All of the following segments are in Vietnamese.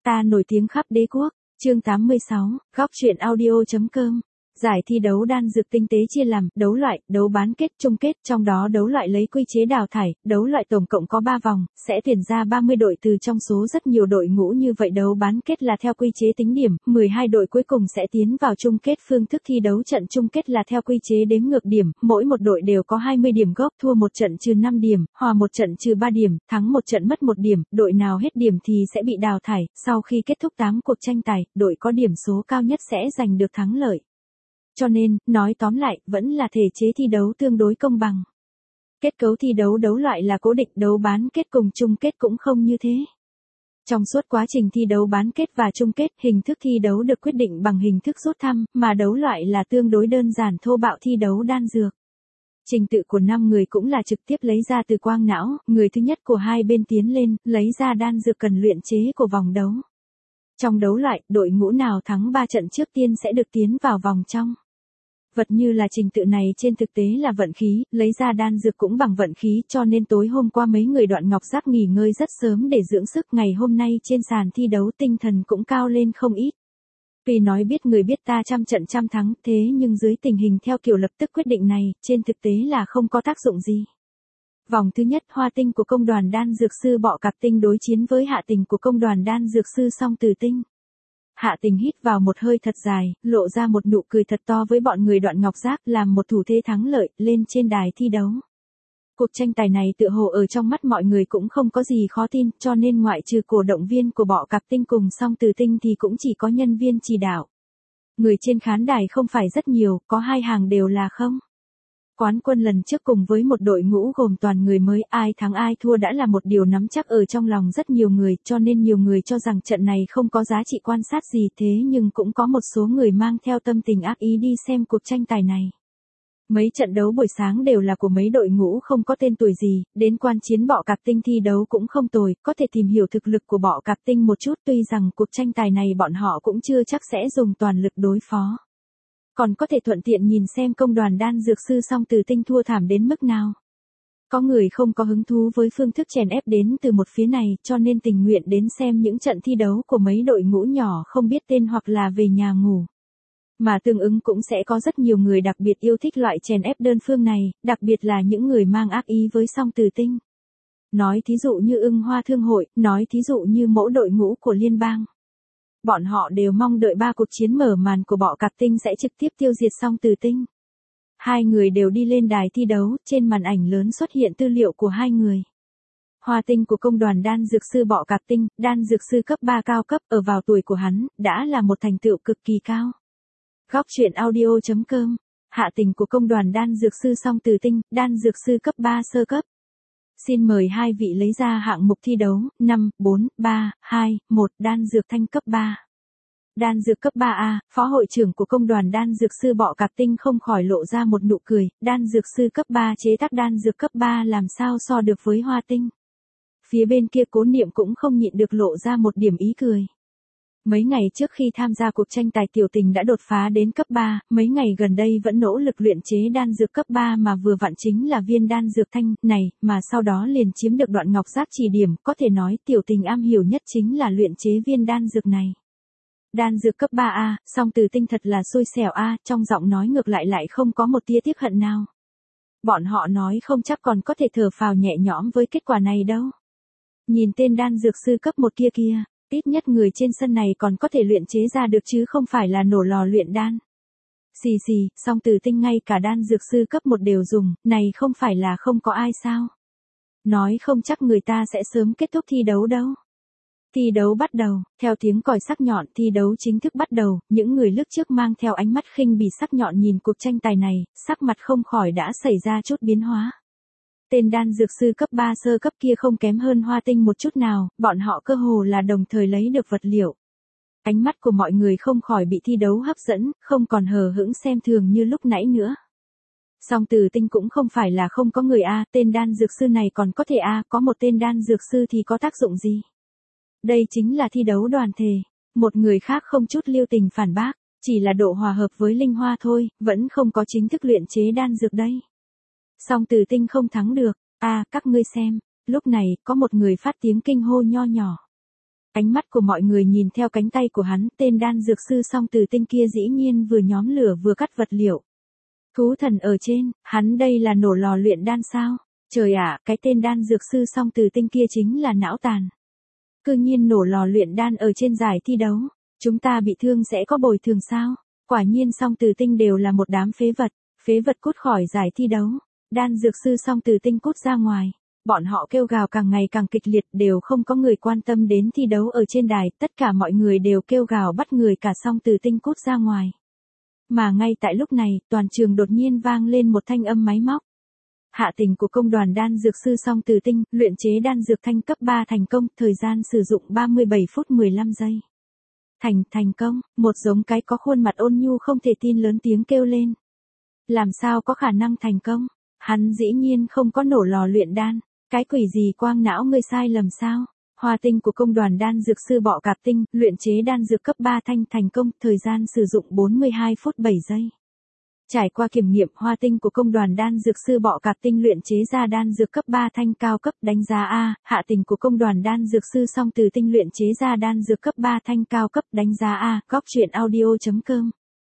Ta nổi tiếng khắp đế quốc. Chương 86, góc truyện audio.com. Giải thi đấu đan dược tinh tế chia làm đấu loại, đấu bán kết, chung kết, trong đó đấu loại lấy quy chế đào thải, đấu loại tổng cộng có 3 vòng, sẽ tuyển ra 30 đội từ trong số rất nhiều đội ngũ như vậy. Đấu bán kết là theo quy chế tính điểm, 12 đội cuối cùng sẽ tiến vào chung kết. Phương thức thi đấu trận chung kết là theo quy chế đếm ngược điểm, mỗi một đội đều có 20 điểm gốc, thua một trận trừ 5 điểm, hòa một trận trừ 3 điểm, thắng một trận mất 1 điểm, đội nào hết điểm thì sẽ bị đào thải. Sau khi kết thúc 8 cuộc tranh tài, đội có điểm số cao nhất sẽ giành được thắng lợi. Cho nên, nói tóm lại, vẫn là thể chế thi đấu tương đối công bằng. Kết cấu thi đấu đấu loại là cố định, đấu bán kết cùng chung kết cũng không như thế. Trong suốt quá trình thi đấu bán kết và chung kết, hình thức thi đấu được quyết định bằng hình thức rút thăm, mà đấu loại là tương đối đơn giản thô bạo thi đấu đan dược. Trình tự của 5 người cũng là trực tiếp lấy ra từ quang não, người thứ nhất của hai bên tiến lên, lấy ra đan dược cần luyện chế của vòng đấu. Trong đấu loại, đội ngũ nào thắng 3 trận trước tiên sẽ được tiến vào vòng trong. Vật như là trình tự này trên thực tế là vận khí, lấy ra đan dược cũng bằng vận khí, cho nên tối hôm qua mấy người Đoạn Ngọc Giác nghỉ ngơi rất sớm để dưỡng sức, ngày hôm nay trên sàn thi đấu tinh thần cũng cao lên không ít. Vì nói biết người biết ta trăm trận trăm thắng, thế nhưng dưới tình hình theo kiểu lập tức quyết định này, trên thực tế là không có tác dụng gì. Vòng thứ nhất, Hoa Tinh của công đoàn đan dược sư Bọ Cạp Tinh đối chiến với Hạ Tình của công đoàn đan dược sư Song Từ Tinh. Hạ Tình hít vào một hơi thật dài, lộ ra một nụ cười thật to với bọn người Đoạn Ngọc Giác, làm một thủ thế thắng lợi, lên trên đài thi đấu. Cuộc tranh tài này tựa hồ ở trong mắt mọi người cũng không có gì khó tin, cho nên ngoại trừ cổ động viên của Bọ Cạp Tinh cùng Song Từ Tinh thì cũng chỉ có nhân viên chỉ đạo. Người trên khán đài không phải rất nhiều, có 2 hàng đều là không. Quán quân lần trước cùng với một đội ngũ gồm toàn người mới, ai thắng ai thua đã là một điều nắm chắc ở trong lòng rất nhiều người, cho nên nhiều người cho rằng trận này không có giá trị quan sát gì, thế nhưng cũng có một số người mang theo tâm tình ác ý đi xem cuộc tranh tài này. Mấy trận đấu buổi sáng đều là của mấy đội ngũ không có tên tuổi gì, đến quan chiến Bọ Cạp Tinh thi đấu cũng không tồi, có thể tìm hiểu thực lực của Bọ Cạp Tinh một chút, tuy rằng cuộc tranh tài này bọn họ cũng chưa chắc sẽ dùng toàn lực đối phó. Còn có thể thuận tiện nhìn xem công đoàn đan dược sư Song Từ Tinh thua thảm đến mức nào. Có người không có hứng thú với phương thức chèn ép đến từ một phía này, cho nên tình nguyện đến xem những trận thi đấu của mấy đội ngũ nhỏ không biết tên hoặc là về nhà ngủ. Mà tương ứng cũng sẽ có rất nhiều người đặc biệt yêu thích loại chèn ép đơn phương này, đặc biệt là những người mang ác ý với Song Từ Tinh. Nói thí dụ như Ưng Hoa Thương hội, nói thí dụ như mỗi đội ngũ của liên bang. Bọn họ đều mong đợi 3 cuộc chiến mở màn của Bọ Cạp Tinh sẽ trực tiếp tiêu diệt Song Từ Tinh. Hai người đều đi lên đài thi đấu, trên màn ảnh lớn xuất hiện tư liệu của hai người. Hoa Tinh của công đoàn đan dược sư Bọ Cạp Tinh, đan dược sư cấp 3 cao cấp, ở vào tuổi của hắn, đã là một thành tựu cực kỳ cao. Góc truyện audio.com. Hạ Tình của công đoàn đan dược sư Song Từ Tinh, đan dược sư cấp 3 sơ cấp. Xin mời hai vị lấy ra hạng mục thi đấu, 5, 4, 3, 2, 1, đan dược thanh cấp 3. Đan dược cấp 3A, phó hội trưởng của công đoàn đan dược sư Bọ Cạp Tinh không khỏi lộ ra một nụ cười, đan dược sư cấp 3 chế tác đan dược cấp 3 làm sao so được với Hoa Tinh. Phía bên kia Cố Niệm cũng không nhịn được lộ ra một điểm ý cười. Mấy ngày trước khi tham gia cuộc tranh tài Tiểu Tình đã đột phá đến cấp 3, mấy ngày gần đây vẫn nỗ lực luyện chế đan dược cấp 3 mà vừa vặn chính là viên đan dược thanh này, mà sau đó liền chiếm được Đoạn Ngọc Giác chỉ điểm, có thể nói Tiểu Tình am hiểu nhất chính là luyện chế viên đan dược này. Đan dược cấp 3A, Song Từ Tinh thật là xui xẻo a, trong giọng nói ngược lại không có một tia tiếc hận nào. Bọn họ nói không chắc còn có thể thở phào nhẹ nhõm với kết quả này đâu. Nhìn tên đan dược sư cấp 1 kia, ít nhất người trên sân này còn có thể luyện chế ra được chứ không phải là nổ lò luyện đan. Xì, Song Từ Tinh ngay cả đan dược sư cấp 1 đều dùng, này không phải là không có ai sao. Nói không chắc người ta sẽ sớm kết thúc thi đấu đâu. Thi đấu bắt đầu, theo tiếng còi sắc nhọn thi đấu chính thức bắt đầu, những người lướt trước mang theo ánh mắt khinh bỉ sắc nhọn nhìn cuộc tranh tài này, sắc mặt không khỏi đã xảy ra chút biến hóa. Tên đan dược sư cấp 3 sơ cấp kia không kém hơn Hoa Tinh một chút nào, bọn họ cơ hồ là đồng thời lấy được vật liệu. Ánh mắt của mọi người không khỏi bị thi đấu hấp dẫn, không còn hờ hững xem thường như lúc nãy nữa. Song Từ Tinh cũng không phải là không có người a, tên đan dược sư này còn có thể a, có một tên đan dược sư thì có tác dụng gì? Đây chính là thi đấu đoàn thể. Một người khác không chút lưu tình phản bác, chỉ là độ hòa hợp với Linh Hoa thôi, vẫn không có chính thức luyện chế đan dược đây. Song Từ Tinh không thắng được, các ngươi xem, lúc này, có một người phát tiếng kinh hô nho nhỏ. Ánh mắt của mọi người nhìn theo cánh tay của hắn, tên đan dược sư song tử tinh kia dĩ nhiên vừa nhóm lửa vừa cắt vật liệu. Thú thần ở trên, hắn đây là nổ lò luyện đan sao? Trời ạ, cái tên đan dược sư song tử tinh kia chính là não tàn. Cư nhiên nổ lò luyện đan ở trên giải thi đấu. Chúng ta bị thương sẽ có bồi thường sao? Quả nhiên song tử tinh đều là một đám phế vật cút khỏi giải thi đấu. Đan dược sư song tử tinh cút ra ngoài. Bọn họ kêu gào càng ngày càng kịch liệt, đều không có người quan tâm đến thi đấu ở trên đài, tất cả mọi người đều kêu gào bắt người cả song tử tinh cút ra ngoài. Mà ngay tại lúc này, toàn trường đột nhiên vang lên một thanh âm máy móc. Hạ tình của công đoàn đan dược sư song tử tinh, luyện chế đan dược thanh cấp 3 thành công, thời gian sử dụng 37 phút 15 giây. Thành công, một giống cái có khuôn mặt ôn nhu không thể tin lớn tiếng kêu lên. Làm sao có khả năng thành công? Hắn dĩ nhiên không có nổ lò luyện đan. Cái quỷ gì quang não ngươi sai lầm sao? Hoa tinh của công đoàn đan dược sư bọ cạp tinh, luyện chế đan dược cấp 3 thành công, thời gian sử dụng 42 phút 7 giây. Trải qua kiểm nghiệm, hoa tinh của công đoàn đan dược sư bọ cạp tinh luyện chế ra đan dược cấp 3 cao cấp, đánh giá A. Hạ tình của công đoàn đan dược sư song tử tinh luyện chế ra đan dược cấp 3 cao cấp, đánh giá A. Góc truyện audio.com.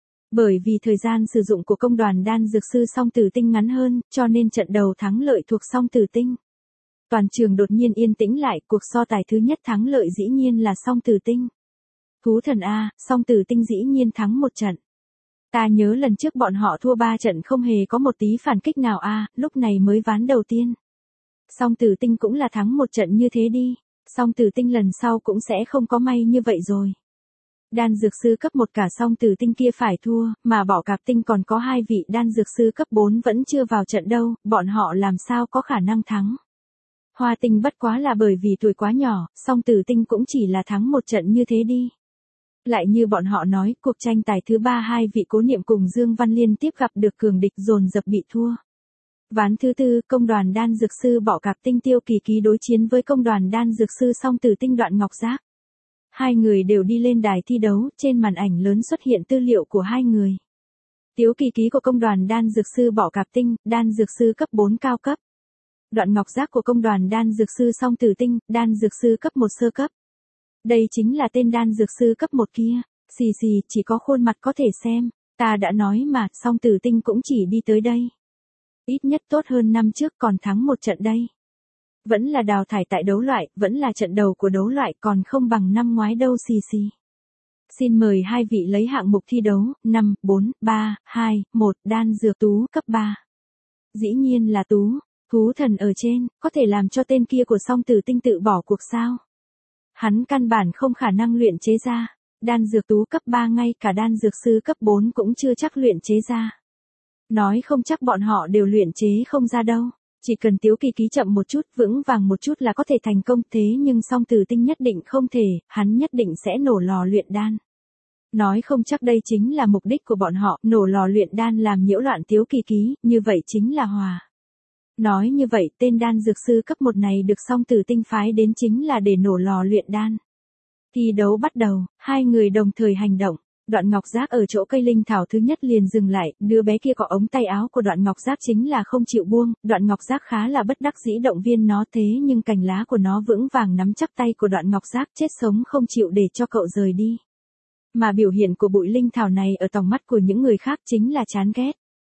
Bởi vì thời gian sử dụng của công đoàn đan dược sư song tử tinh ngắn hơn, cho nên trận đầu thắng lợi thuộc song tử tinh. Toàn trường đột nhiên yên tĩnh lại, cuộc so tài thứ nhất thắng lợi dĩ nhiên là song tử tinh. Thú thần A, song tử tinh dĩ nhiên thắng một trận. Ta nhớ lần trước bọn họ thua 3 trận không hề có một tí phản kích nào A, lúc này mới ván đầu tiên. Song tử tinh cũng là thắng một trận như thế đi, song tử tinh lần sau cũng sẽ không có may như vậy rồi. Đan dược sư cấp 1 cả song tử tinh kia phải thua, mà bọ cạp tinh còn có 2 vị đan dược sư cấp 4 vẫn chưa vào trận đâu, bọn họ làm sao có khả năng thắng. Hoa tinh bất quá là bởi vì tuổi quá nhỏ, song tử tinh cũng chỉ là thắng một trận như thế đi. Lại như bọn họ nói, cuộc tranh tài thứ 3 2 vị Cố Niệm cùng Dương Văn liên tiếp gặp được cường địch dồn dập bị thua. Ván thứ 4, công đoàn đan dược sư bọ cạp tinh Tiêu Kỳ Ký đối chiến với công đoàn đan dược sư song tử tinh Đoạn Ngọc Giác. Hai người đều đi lên đài thi đấu, trên màn ảnh lớn xuất hiện tư liệu của hai người. Tiêu Kỳ Ký của công đoàn đan dược sư bọ cạp tinh, đan dược sư cấp 4 cao cấp. Đoạn Ngọc Giác của công đoàn đan dược sư song tử tinh, đan dược sư cấp 1 sơ cấp. Đây chính là tên đan dược sư cấp 1 kia. Xì, chỉ có khuôn mặt có thể xem. Ta đã nói mà, song tử tinh cũng chỉ đi tới đây. Ít nhất tốt hơn năm trước còn thắng một trận đây. Vẫn là đào thải tại đấu loại, vẫn là trận đầu của đấu loại, còn không bằng năm ngoái đâu xì. Xin mời hai vị lấy hạng mục thi đấu, 5, 4, 3, 2, 1, đan dược Tú cấp 3. Dĩ nhiên là Tú, thú thần ở trên, có thể làm cho tên kia của song tử tinh tự bỏ cuộc sao? Hắn căn bản không khả năng luyện chế ra. Đan dược Tú cấp 3 ngay cả đan dược sư cấp 4 cũng chưa chắc luyện chế ra. Nói không chắc bọn họ đều luyện chế không ra đâu. Chỉ cần Tiếu Kỳ Ký chậm một chút, vững vàng một chút là có thể thành công, thế nhưng song tử tinh nhất định không thể, hắn nhất định sẽ nổ lò luyện đan. Nói không chắc đây chính là mục đích của bọn họ, nổ lò luyện đan làm nhiễu loạn Tiếu Kỳ Ký, như vậy chính là hòa. Nói như vậy, tên đan dược sư cấp 1 này được song tử tinh phái đến chính là để nổ lò luyện đan. Thi đấu bắt đầu, hai người đồng thời hành động. Đoạn Ngọc Giác ở chỗ cây linh thảo thứ nhất liền dừng lại, đứa bé kia có ống tay áo của Đoạn Ngọc Giác chính là không chịu buông, Đoạn Ngọc Giác khá là bất đắc dĩ động viên nó, thế nhưng cành lá của nó vững vàng nắm chắc tay của Đoạn Ngọc Giác, chết sống không chịu để cho cậu rời đi. Mà biểu hiện của bụi linh thảo này ở tòng mắt của những người khác chính là chán ghét.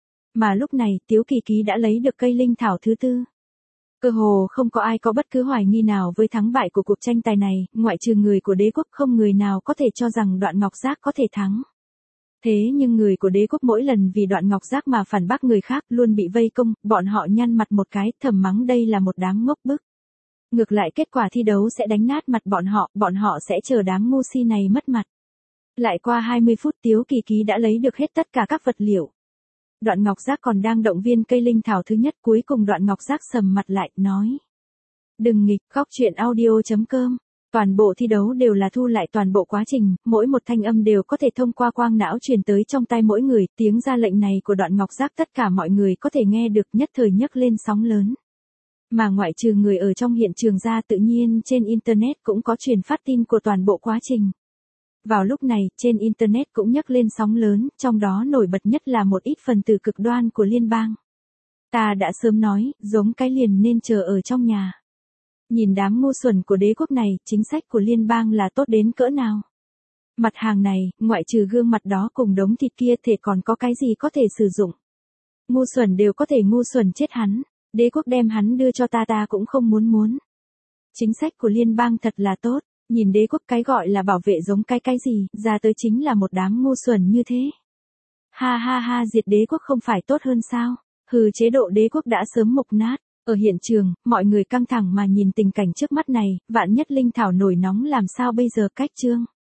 Mà lúc này, Tiếu Kỳ Ký đã lấy được cây linh thảo thứ 4. Cơ hồ không có ai có bất cứ hoài nghi nào với thắng bại của cuộc tranh tài này, ngoại trừ người của đế quốc, không người nào có thể cho rằng Đoạn Ngọc Giác có thể thắng. Thế nhưng người của đế quốc mỗi lần vì Đoạn Ngọc Giác mà phản bác người khác, luôn bị vây công, bọn họ nhăn mặt một cái, thầm mắng đây là một đám ngốc bức. Ngược lại kết quả thi đấu sẽ đánh nát mặt bọn họ sẽ chờ đám ngu si này mất mặt. Lại qua 20 phút Tiếu Kỳ Ký đã lấy được hết tất cả các vật liệu. Đoạn Ngọc Giác còn đang động viên cây linh thảo thứ nhất, cuối cùng Đoạn Ngọc Giác sầm mặt lại, nói. Đừng nghịch, góc truyện audio.com. Toàn bộ thi đấu đều là thu lại toàn bộ quá trình, mỗi một thanh âm đều có thể thông qua quang não truyền tới trong tai mỗi người, tiếng ra lệnh này của Đoạn Ngọc Giác tất cả mọi người có thể nghe được, nhất thời nhấc lên sóng lớn. Mà ngoại trừ người ở trong hiện trường ra, tự nhiên trên Internet cũng có truyền phát tin của toàn bộ quá trình. Vào lúc này, trên Internet cũng nhấc lên sóng lớn, trong đó nổi bật nhất là một ít phần tử cực đoan của liên bang. Ta đã sớm nói, giống cái liền nên chờ ở trong nhà. Nhìn đám ngu xuẩn của đế quốc này, chính sách của liên bang là tốt đến cỡ nào. Mặt hàng này, ngoại trừ gương mặt đó cùng đống thịt kia thì còn có cái gì có thể sử dụng. Ngu xuẩn đều có thể ngu xuẩn chết hắn. Đế quốc đem hắn đưa cho ta cũng không muốn. Chính sách của liên bang thật là tốt. Nhìn đế quốc cái gọi là bảo vệ giống cái gì, ra tới chính là một đám ngu xuẩn như thế. Ha, diệt đế quốc không phải tốt hơn sao? Hừ, chế độ đế quốc đã sớm mục nát. Ở hiện trường, mọi người căng thẳng mà nhìn tình cảnh trước mắt này, vạn nhất linh thảo nổi nóng làm sao bây giờ. Cách chương